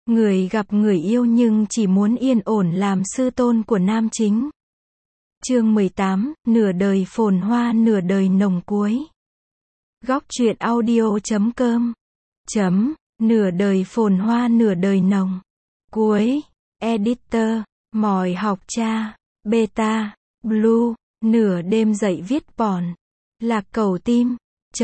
Người gặp người yêu nhưng chỉ muốn yên ổn làm sư tôn của nam chính. Chương 18, nửa đời phồn hoa nửa đời nồng cuối. Góc truyện audio.com Nửa đời phồn hoa nửa đời nồng cuối. Editor, mỏi học cha, beta, blue, nửa đêm dậy viết bòn. Lạc cầu tim,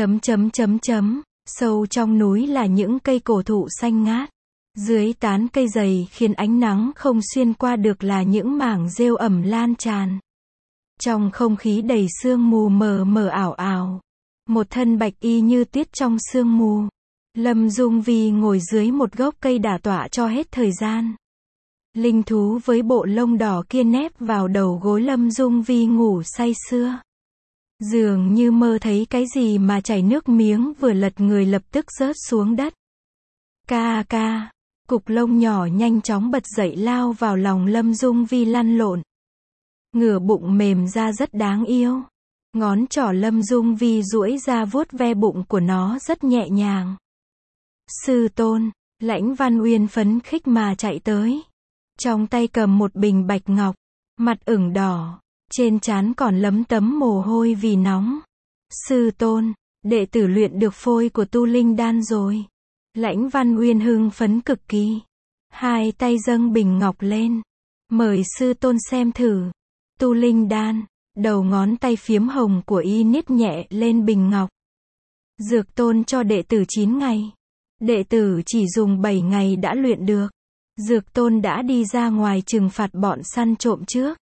sâu trong núi là những cây cổ thụ xanh ngát. Dưới tán cây dày khiến ánh nắng không xuyên qua được là những mảng rêu ẩm lan tràn. Trong không khí đầy sương mù mờ mờ ảo ảo. Một thân bạch y như tuyết trong sương mù. Lâm Dung Vi ngồi dưới một gốc cây đả tọa cho hết thời gian. Linh thú với bộ lông đỏ kia nép vào đầu gối Lâm Dung Vi ngủ say sưa. Dường như mơ thấy cái gì mà chảy nước miếng vừa lật người lập tức rớt xuống đất. Ca ca. Cục lông nhỏ nhanh chóng bật dậy lao vào lòng Lâm Dung Vi lăn lộn. Ngửa bụng mềm ra rất đáng yêu. Ngón trỏ Lâm Dung Vi duỗi ra vuốt ve bụng của nó rất nhẹ nhàng. Sư tôn, Lãnh Văn Uyên phấn khích mà chạy tới. Trong tay cầm một bình bạch ngọc, mặt ửng đỏ, trên trán còn lấm tấm mồ hôi vì nóng. Sư tôn, đệ tử luyện được phôi của tu linh đan rồi. Lãnh Văn Uyên hưng phấn cực kỳ. Hai tay dâng bình ngọc lên. Mời sư tôn xem thử. Tu linh đan, đầu ngón tay phiếm hồng của y niết nhẹ lên bình ngọc. Dược tôn cho đệ tử 9 ngày. Đệ tử chỉ dùng 7 ngày đã luyện được. Dược tôn đã đi ra ngoài trừng phạt bọn săn trộm trước.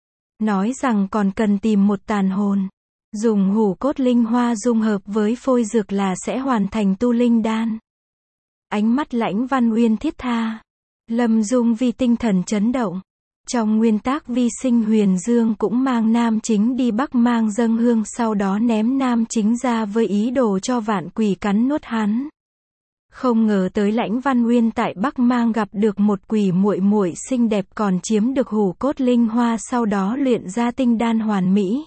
Nói rằng còn cần tìm một tàn hồn. Dùng hủ cốt linh hoa dung hợp với phôi dược là sẽ hoàn thành tu linh đan. Ánh mắt Lãnh Văn Uyên thiết tha. Lâm Dung Vi tinh thần chấn động. Trong nguyên tác vi sinh Huyền Dương cũng mang nam chính đi Bắc Mang dâng hương, sau đó ném nam chính ra với ý đồ cho vạn quỷ cắn nuốt hắn. Không ngờ tới Lãnh Văn Uyên tại Bắc Mang gặp được một quỷ muội muội xinh đẹp còn chiếm được hủ cốt linh hoa, sau đó luyện ra tinh đan hoàn mỹ.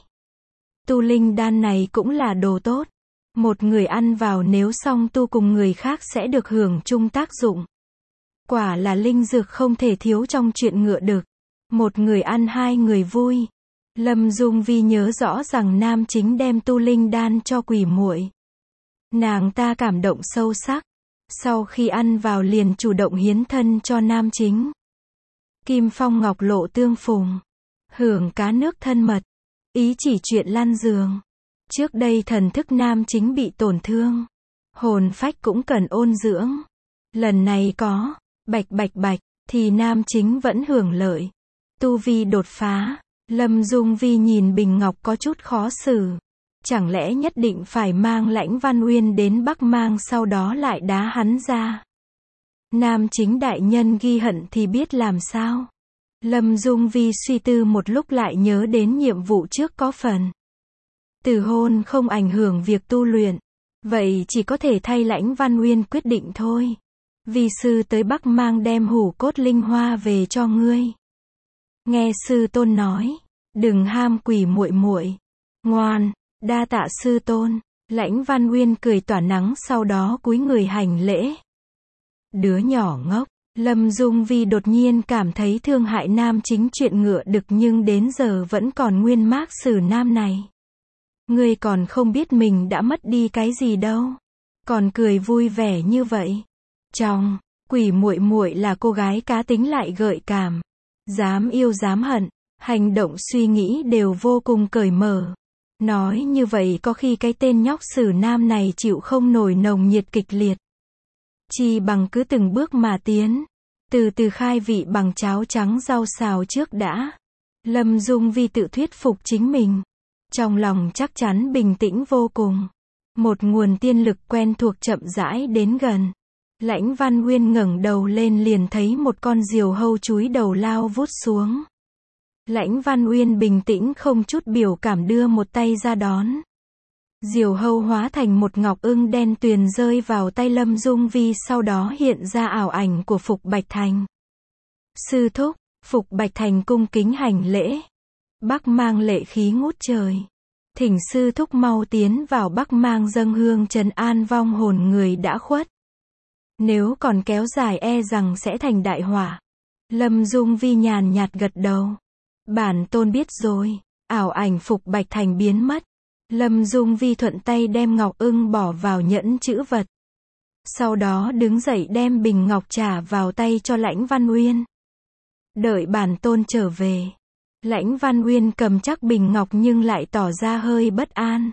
Tu linh đan này cũng là đồ tốt. Một người ăn vào nếu song tu cùng người khác sẽ được hưởng chung tác dụng. Quả là linh dược không thể thiếu trong chuyện ngựa đực. Một người ăn hai người vui. Lâm Dung Vi nhớ rõ rằng nam chính đem tu linh đan cho quỷ muội. Nàng ta cảm động sâu sắc. Sau khi ăn vào liền chủ động hiến thân cho nam chính. Kim phong ngọc lộ tương phùng. Hưởng cá nước thân mật. Ý chỉ chuyện lăn giường. Trước đây thần thức nam chính bị tổn thương. Hồn phách cũng cần ôn dưỡng. Lần này có bạch thì nam chính vẫn hưởng lợi. Tu vi đột phá. Lâm Dung Vi nhìn bình ngọc có chút khó xử. Chẳng lẽ nhất định phải mang Lãnh Văn Uyên đến Bắc Mang sau đó lại đá hắn ra. Nam chính đại nhân ghi hận thì biết làm sao. Lâm Dung Vi suy tư một lúc lại nhớ đến nhiệm vụ trước có phần. Từ hôn không ảnh hưởng việc tu luyện. Vậy chỉ có thể thay Lãnh Văn Uyên quyết định thôi. Vi sư tới Bắc Mang đem hủ cốt linh hoa về cho ngươi. Nghe sư tôn nói. Đừng ham quỷ muội muội. Ngoan, đa tạ sư tôn. Lãnh Văn Uyên cười tỏa nắng sau đó cúi người hành lễ. Đứa nhỏ ngốc. Lâm Dung Vi đột nhiên cảm thấy thương hại nam chính chuyện ngựa đực nhưng đến giờ vẫn còn nguyên mác xử nam này. Ngươi còn không biết mình đã mất đi cái gì đâu. Còn cười vui vẻ như vậy. Trong, quỷ muội muội là cô gái cá tính lại gợi cảm. Dám yêu dám hận. Hành động suy nghĩ đều vô cùng cởi mở. Nói như vậy có khi cái tên nhóc xử nam này chịu không nổi nồng nhiệt kịch liệt. Chi bằng cứ từng bước mà tiến. Từ từ khai vị bằng cháo trắng rau xào trước đã. Lâm Dung Vi tự thuyết phục chính mình. Trong lòng chắc chắn bình tĩnh vô cùng. Một nguồn tiên lực quen thuộc chậm rãi đến gần. Lãnh Văn Uyên ngẩng đầu lên liền thấy một con diều hâu chúi đầu lao vút xuống. Lãnh Văn Uyên bình tĩnh không chút biểu cảm đưa một tay ra đón. Diều hâu hóa thành một ngọc ưng đen tuyền rơi vào tay Lâm Dung Vi, sau đó hiện ra ảo ảnh của Phục Bạch Thành. Sư thúc. Phục Bạch Thành cung kính hành lễ. Bắc Mang lệ khí ngút trời. Thỉnh sư thúc mau tiến vào Bắc Mang dâng hương trấn an vong hồn người đã khuất. Nếu còn kéo dài e rằng sẽ thành đại họa. Lâm Dung Vi nhàn nhạt gật đầu. Bản tôn biết rồi. Ảo ảnh Phục Bạch Thành biến mất. Lâm Dung Vi thuận tay đem ngọc ưng bỏ vào nhẫn chữ vật. Sau đó đứng dậy đem bình ngọc trả vào tay cho Lãnh Văn Uyên. Đợi bản tôn trở về. Lãnh Văn Uyên cầm chắc bình ngọc nhưng lại tỏ ra hơi bất an.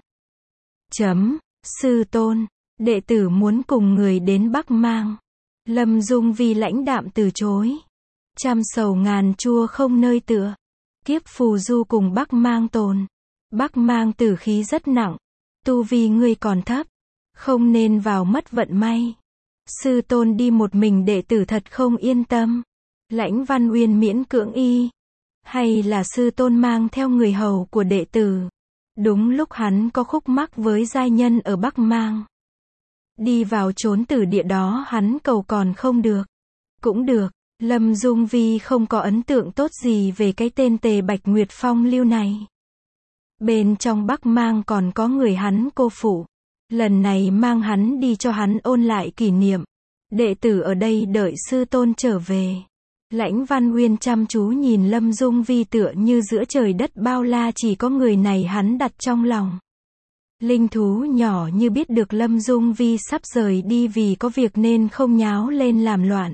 Sư tôn, đệ tử muốn cùng người đến Bắc Mang. Lâm Dung Vi lãnh đạm từ chối. Trăm sầu ngàn chua không nơi tựa. Kiếp phù du cùng Bắc Mang tồn. Bắc Mang tử khí rất nặng. Tu vi ngươi còn thấp. Không nên vào mất vận may. Sư tôn đi một mình đệ tử thật không yên tâm. Lãnh Văn Uyên miễn cưỡng y. Hay là sư tôn mang theo người hầu của đệ tử. Đúng lúc hắn có khúc mắc với giai nhân ở Bắc Mang. Đi vào chốn tử địa đó hắn cầu còn không được. Cũng được, Lâm Dung Vi không có ấn tượng tốt gì về cái tên Tề Bạch Nguyệt phong lưu này. Bên trong Bắc Mang còn có người hắn cô phụ. Lần này mang hắn đi cho hắn ôn lại kỷ niệm. Đệ tử ở đây đợi sư tôn trở về. Lãnh Văn Uyên chăm chú nhìn Lâm Dung Vi tựa như giữa trời đất bao la chỉ có người này hắn đặt trong lòng. Linh thú nhỏ như biết được Lâm Dung Vi sắp rời đi vì có việc nên không nháo lên làm loạn.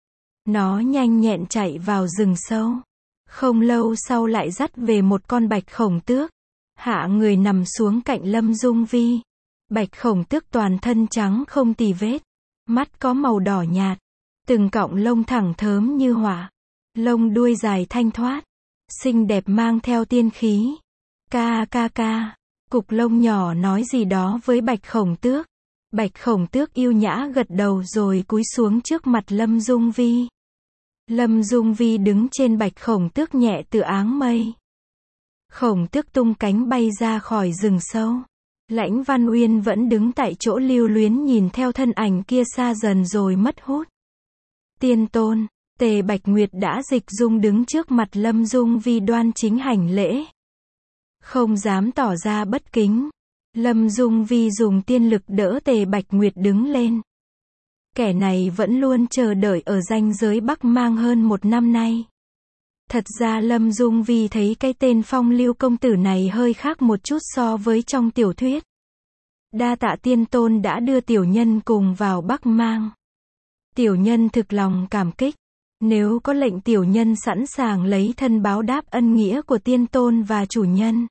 Nó nhanh nhẹn chạy vào rừng sâu. Không lâu sau lại dắt về một con bạch khổng tước. Hạ người nằm xuống cạnh Lâm Dung Vi. Bạch khổng tước toàn thân trắng không tì vết. Mắt có màu đỏ nhạt. Từng cọng lông thẳng thớm như hỏa. Lông đuôi dài thanh thoát. Xinh đẹp mang theo tiên khí. Ca ca ca. Cục lông nhỏ nói gì đó với bạch khổng tước. Bạch khổng tước yêu nhã gật đầu rồi cúi xuống trước mặt Lâm Dung Vi. Lâm Dung Vi đứng trên bạch khổng tước nhẹ từ áng mây. Khổng tước tung cánh bay ra khỏi rừng sâu. Lãnh Văn Uyên vẫn đứng tại chỗ lưu luyến nhìn theo thân ảnh kia xa dần rồi mất hút. Tiên tôn, Tề Bạch Nguyệt đã dịch dung đứng trước mặt Lâm Dung Vi đoan chính hành lễ. Không dám tỏ ra bất kính. Lâm Dung Vi dùng tiên lực đỡ Tề Bạch Nguyệt đứng lên. Kẻ này vẫn luôn chờ đợi ở ranh giới Bắc Mang hơn một năm nay. Thật ra Lâm Dung Vi thấy cái tên Phong Lưu công tử này hơi khác một chút so với trong tiểu thuyết. Đa tạ tiên tôn đã đưa tiểu nhân cùng vào Bắc Mang. Tiểu nhân thực lòng cảm kích. Nếu có lệnh tiểu nhân sẵn sàng lấy thân báo đáp ân nghĩa của tiên tôn và chủ nhân.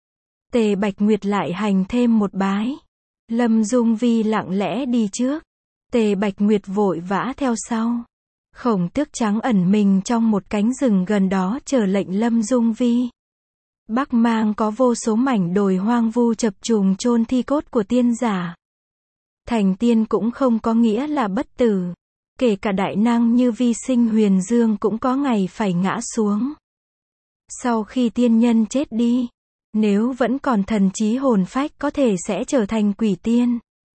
Tề Bạch Nguyệt lại hành thêm một bái. Lâm Dung Vi lặng lẽ đi trước. Tề Bạch Nguyệt vội vã theo sau. Khổng tước trắng ẩn mình trong một cánh rừng gần đó chờ lệnh Lâm Dung Vi. Bắc Mang có vô số mảnh đồi hoang vu chập trùng chôn thi cốt của tiên giả. Thành tiên cũng không có nghĩa là bất tử. Kể cả đại năng như Vi Sinh Huyền Dương cũng có ngày phải ngã xuống. Sau khi tiên nhân chết đi, nếu vẫn còn thần trí hồn phách có thể sẽ trở thành quỷ tiên.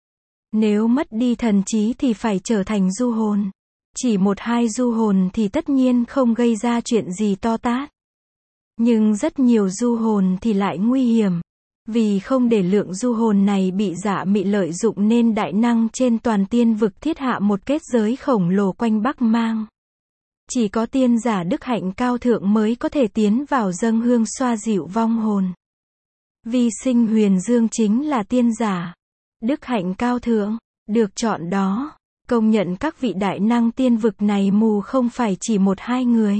Nếu mất đi thần trí thì phải trở thành du hồn. Chỉ một hai du hồn thì tất nhiên không gây ra chuyện gì to tát. Nhưng rất nhiều du hồn thì lại nguy hiểm. Vì không để lượng du hồn này bị dạ mị lợi dụng nên đại năng trên toàn tiên vực thiết hạ một kết giới khổng lồ quanh Bắc Mang. Chỉ có tiên giả đức hạnh cao thượng mới có thể tiến vào dâng hương xoa dịu vong hồn. Vi Sinh Huyền Dương chính là tiên giả. Đức hạnh cao thượng, được chọn đó. Công nhận các vị đại năng tiên vực này mù không phải chỉ một hai người.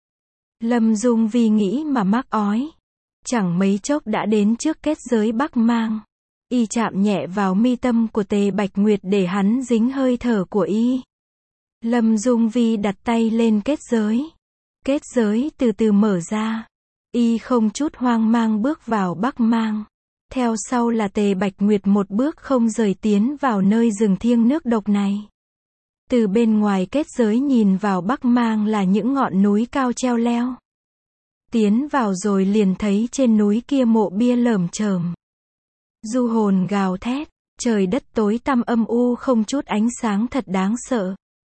Lâm Dung Vi nghĩ mà mắc ói. Chẳng mấy chốc đã đến trước kết giới Bắc Mang. Y chạm nhẹ vào mi tâm của Tề Bạch Nguyệt để hắn dính hơi thở của y. Lâm Dung Vi đặt tay lên kết giới. Kết giới từ từ mở ra. Y không chút hoang mang bước vào Bắc Mang. Theo sau là Tề Bạch Nguyệt một bước không rời tiến vào nơi rừng thiêng nước độc này. Từ bên ngoài kết giới nhìn vào Bắc Mang là những ngọn núi cao treo leo. Tiến vào rồi liền thấy trên núi kia mộ bia lởm chởm. Du hồn gào thét, trời đất tối tăm âm u không chút ánh sáng thật đáng sợ.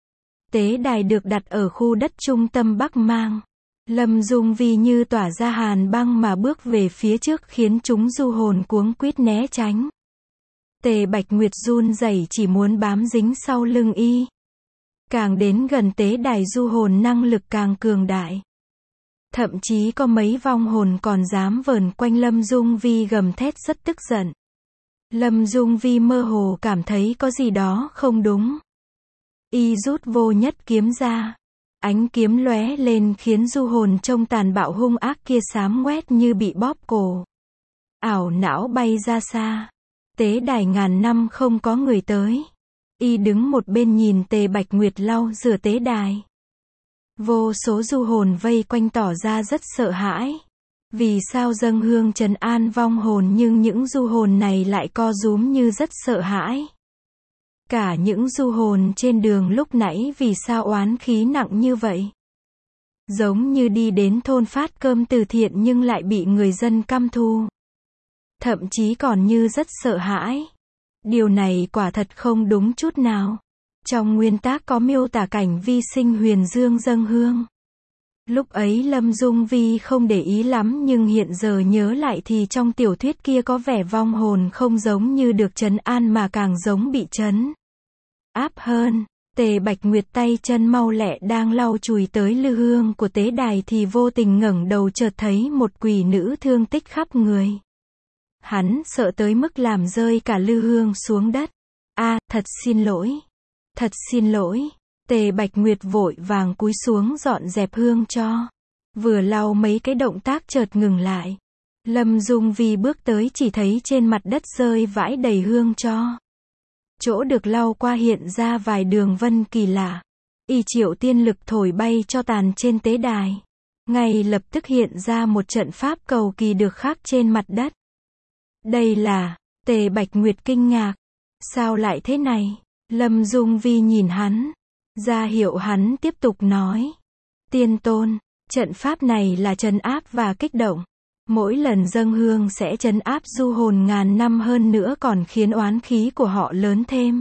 Tế đài được đặt ở khu đất trung tâm Bắc Mang. Lâm Dung Vi như tỏa ra hàn băng mà bước về phía trước khiến chúng du hồn cuống quýt né tránh. Tề Bạch Nguyệt run rẩy chỉ muốn bám dính sau lưng y. Càng đến gần tế đài du hồn năng lực càng cường đại. Thậm chí có mấy vong hồn còn dám vờn quanh Lâm Dung Vi gầm thét rất tức giận. Lâm Dung Vi mơ hồ cảm thấy có gì đó không đúng. Y rút vô nhất kiếm ra. Ánh kiếm lóe lên khiến du hồn trông tàn bạo hung ác kia xám ngoét như bị bóp cổ. Ảo não bay ra xa. Tế đài ngàn năm không có người tới. Y đứng một bên nhìn Tề Bạch Nguyệt lau rửa tế đài. Vô số du hồn vây quanh tỏ ra rất sợ hãi. Vì sao dâng hương trấn an vong hồn nhưng những du hồn này lại co rúm như rất sợ hãi. Cả những du hồn trên đường lúc nãy vì sao oán khí nặng như vậy. Giống như đi đến thôn phát cơm từ thiện nhưng lại bị người dân căm thù. Thậm chí còn như rất sợ hãi. Điều này quả thật không đúng chút nào. Trong nguyên tác có miêu tả cảnh vi sinh huyền dương dâng hương. Lúc ấy Lâm Dung Vi không để ý lắm nhưng hiện giờ nhớ lại thì trong tiểu thuyết kia có vẻ vong hồn không giống như được trấn an mà càng giống bị trấn áp hơn. Tề Bạch Nguyệt tay chân mau lẹ đang lau chùi tới lư hương của tế đài thì vô tình ngẩng đầu chợt thấy một quỷ nữ thương tích khắp người. Hắn sợ tới mức làm rơi cả lư hương xuống đất. Thật xin lỗi. Thật xin lỗi. Tề Bạch Nguyệt vội vàng cúi xuống dọn dẹp hương cho. Vừa lau mấy cái động tác chợt ngừng lại. Lâm Dung Vi bước tới chỉ thấy trên mặt đất rơi vãi đầy hương cho. Chỗ được lau qua hiện ra vài đường vân kỳ lạ. Y triệu tiên lực thổi bay cho tàn trên tế đài. Ngay lập tức hiện ra một trận pháp cầu kỳ được khắc trên mặt đất. Đây là, Tề Bạch Nguyệt kinh ngạc. Sao lại thế này? Lâm Dung Vi nhìn hắn. Ra hiệu hắn tiếp tục nói. Tiên tôn, trận pháp này là trấn áp và kích động. Mỗi lần dâng hương sẽ trấn áp du hồn ngàn năm hơn nữa còn khiến oán khí của họ lớn thêm.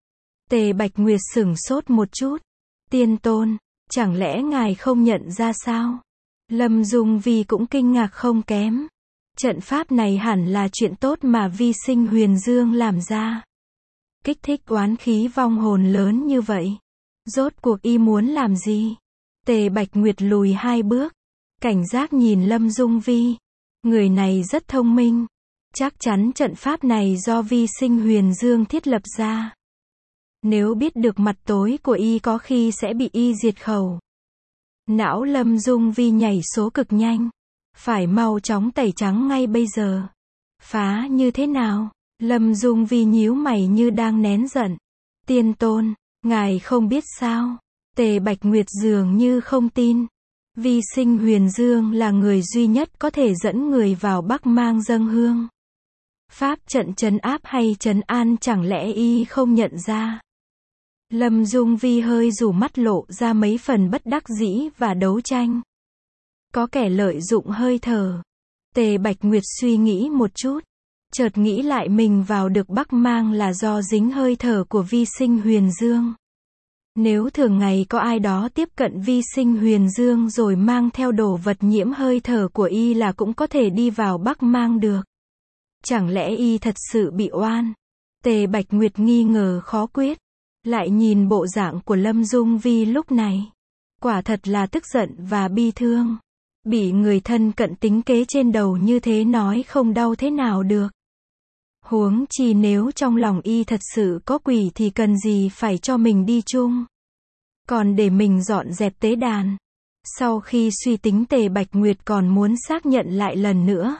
Tề Bạch Nguyệt sửng sốt một chút. Tiên tôn, chẳng lẽ ngài không nhận ra sao? Lâm Dung Vi cũng kinh ngạc không kém. Trận pháp này hẳn là chuyện tốt mà vi sinh huyền dương làm ra. Kích thích oán khí vong hồn lớn như vậy. Rốt cuộc y muốn làm gì? Tề Bạch Nguyệt lùi 2 bước. Cảnh giác nhìn Lâm Dung Vi. Người này rất thông minh. Chắc chắn trận pháp này do vi sinh huyền dương thiết lập ra. Nếu biết được mặt tối của y có khi sẽ bị y diệt khẩu. Não Lâm Dung Vi nhảy số cực nhanh. Phải mau chóng tẩy trắng ngay bây giờ. Phá như thế nào? Lâm Dung Vi nhíu mày như đang nén giận. Tiên tôn, ngài không biết sao? Tề Bạch Nguyệt dường như không tin. Vi sinh huyền dương là người duy nhất có thể dẫn người vào Bắc Mang dâng hương. Pháp trận trấn áp hay trấn an chẳng lẽ y không nhận ra? Lâm Dung Vi hơi rủ mắt lộ ra mấy phần bất đắc dĩ và đấu tranh. Có kẻ lợi dụng hơi thở. Tề Bạch Nguyệt suy nghĩ một chút. Chợt nghĩ lại mình vào được Bắc Mang là do dính hơi thở của vi sinh huyền dương. Nếu thường ngày có ai đó tiếp cận vi sinh huyền dương rồi mang theo đồ vật nhiễm hơi thở của y là cũng có thể đi vào Bắc Mang được. Chẳng lẽ y thật sự bị oan? Tề Bạch Nguyệt nghi ngờ khó quyết. Lại nhìn bộ dạng của Lâm Dung Vi lúc này. Quả thật là tức giận và bi thương. Bị người thân cận tính kế trên đầu như thế nói không đau thế nào được. Huống chi nếu trong lòng y thật sự có quỷ thì cần gì phải cho mình đi chung. Còn để mình dọn dẹp tế đàn. Sau khi suy tính Tề Bạch Nguyệt còn muốn xác nhận lại lần nữa.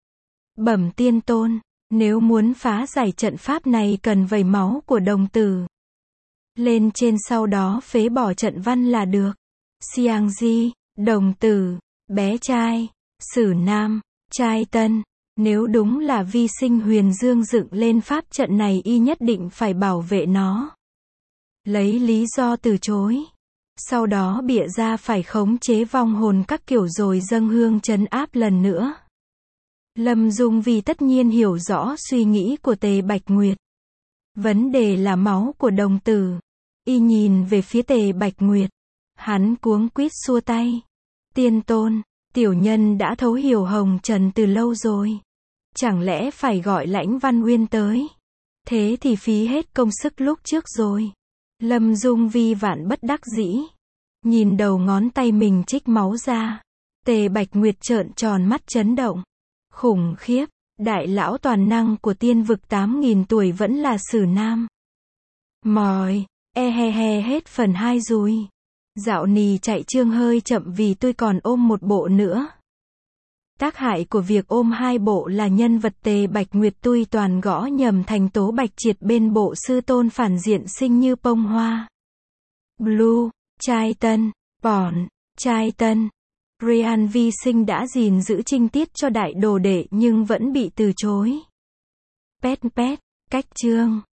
Bẩm tiên tôn, nếu muốn phá giải trận pháp này cần vẩy máu của đồng tử. Lên trên sau đó phế bỏ trận văn là được. Xiang Di, đồng tử, bé trai, sử nam, trai tân. Nếu đúng là vi sinh huyền dương dựng lên pháp trận này y nhất định phải bảo vệ nó. Lấy lý do từ chối. Sau đó bịa ra phải khống chế vong hồn các kiểu rồi dâng hương trấn áp lần nữa. Lâm Dung Vi tất nhiên hiểu rõ suy nghĩ của Tề Bạch Nguyệt. Vấn đề là máu của đồng tử. Y nhìn về phía Tề Bạch Nguyệt. Hắn cuống quýt xua tay. Tiên tôn, tiểu nhân đã thấu hiểu hồng trần từ lâu rồi. Chẳng lẽ phải gọi Lãnh Văn Uyên tới? Thế thì phí hết công sức lúc trước rồi. Lâm Dung Vi vạn bất đắc dĩ. Nhìn đầu ngón tay mình trích máu ra. Tề Bạch Nguyệt trợn tròn mắt chấn động. Khủng khiếp, đại lão toàn năng của tiên vực 8.000 tuổi vẫn là Sử Nam. Mỏi, he hết phần 2 rồi. Dạo nì chạy trương hơi chậm vì tôi còn ôm một bộ nữa. Tác hại của việc ôm 2 bộ là nhân vật Tề Bạch Nguyệt tôi toàn gõ nhầm thành Tố Bạch Triệt bên bộ sư tôn phản diện sinh như bông hoa. Blue, trai tân, Bỏn, trai tân. Ryan Vi Sinh đã gìn giữ trinh tiết cho đại đồ đệ nhưng vẫn bị từ chối. Pet, cách chương.